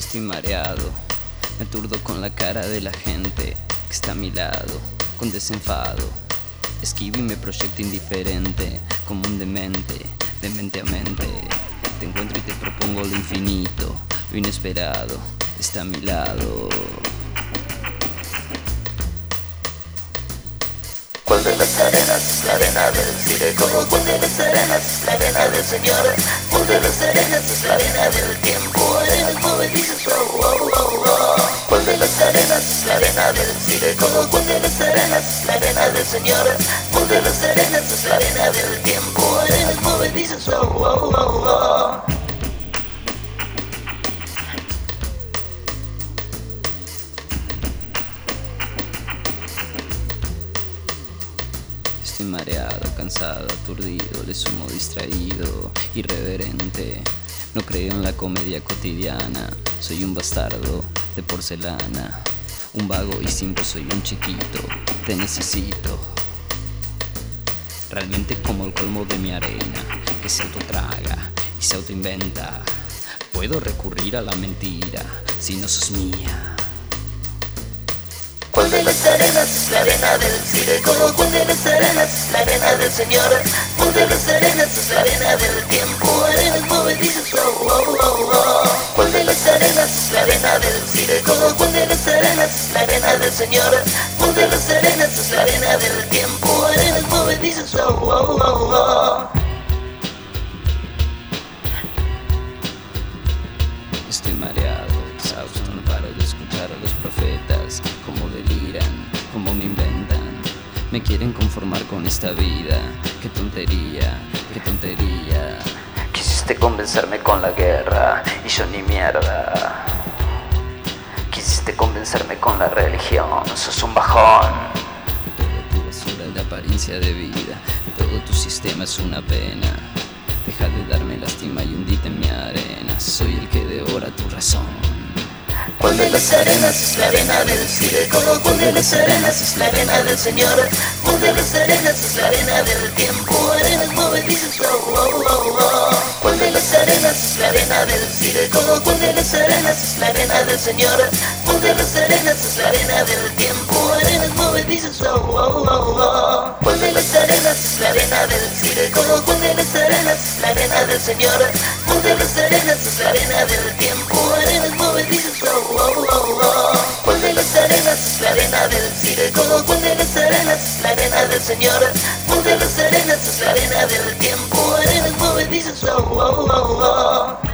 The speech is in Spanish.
Estoy mareado, me aturdo con la cara de la gente que está a mi lado, con desenfado. Esquivo y me proyecto indiferente, como un demente, de mente a mente. Te encuentro y te propongo lo infinito, lo inesperado está a mi lado. ¿Cuál de las arenas es la arena del Cireco? ¿Cuál de las arenas es la arena del Señor? ¿Cuál de las arenas es la arena del tiempo? Arenas movedizas, oh, oh, oh, oh. ¿Cuál de las arenas es la arena del Cireco? ¿Cuál de las arenas es la arena del Señor? ¿Cuál de las arenas es la arena del tiempo? Arenas movedizas, oh, oh, oh, oh. Estoy mareado, cansado, aturdido, le sumo distraído, irreverente. No creo en la comedia cotidiana, soy un bastardo de porcelana. Un vago y simple, soy un chiquito, te necesito. Realmente como el colmo de mi arena, que se autotraga y se autoinventa. Puedo recurrir a la mentira si no sos mía. ¿Cuál de las arenas es la arena del Cireco? ¿Cuál de las arenas es la arena del Señor? ¿Cuál de las arenas es la arena del tiempo? Arenas movedizas, oh, oh, oh, oh. ¿Cuál de las arenas es la arena del Cireco? ¿Cuál de las arenas es la arena del Señor? ¿Cuál de las arenas es la arena del tiempo? Arenas movedizas, oh, oh, oh, oh. Estoy mareado, exhausto, no paro de escuchar a los profetas, cómo deliran, cómo me inventan. Me quieren conformar con esta vida, qué tontería, qué tontería. Quisiste convencerme con la guerra y yo ni mierda. Quisiste convencerme con la religión, sos un bajón. Toda tu basura es la apariencia de vida, todo tu sistema es una pena. Deja de darme lástima y hundite en mi arena, soy el que devora tu razón. ¿Cuál de las arenas es la arena del Cireco? ¿Cuál de las arenas es la arena del Señor? ¿Cuál de las arenas es la arena del tiempo? Arenas movedizas, oh, oh, oh, oh. ¿Cuál de las arenas es la arena del Cireco? ¿Cuál de las arenas es la arena del Señor? ¿Cuál de las arenas es la arena del tiempo? Arenas movedizas, oh, oh, oh, oh. ¿Cuál de las arenas es la arena del Cireco? ¿Cuál de las arenas es la arena del Señor? ¿Cuál de las arenas es la arena del tiempo? Arenas movedizas, oh, oh, oh, oh. ¿Cuál de las arenas es la arena del Cireco? ¿Cuál de las arenas es la arena del Señor? ¿Cuál de las arenas es la arena del tiempo? Arenas movedizas, oh, oh, oh, oh.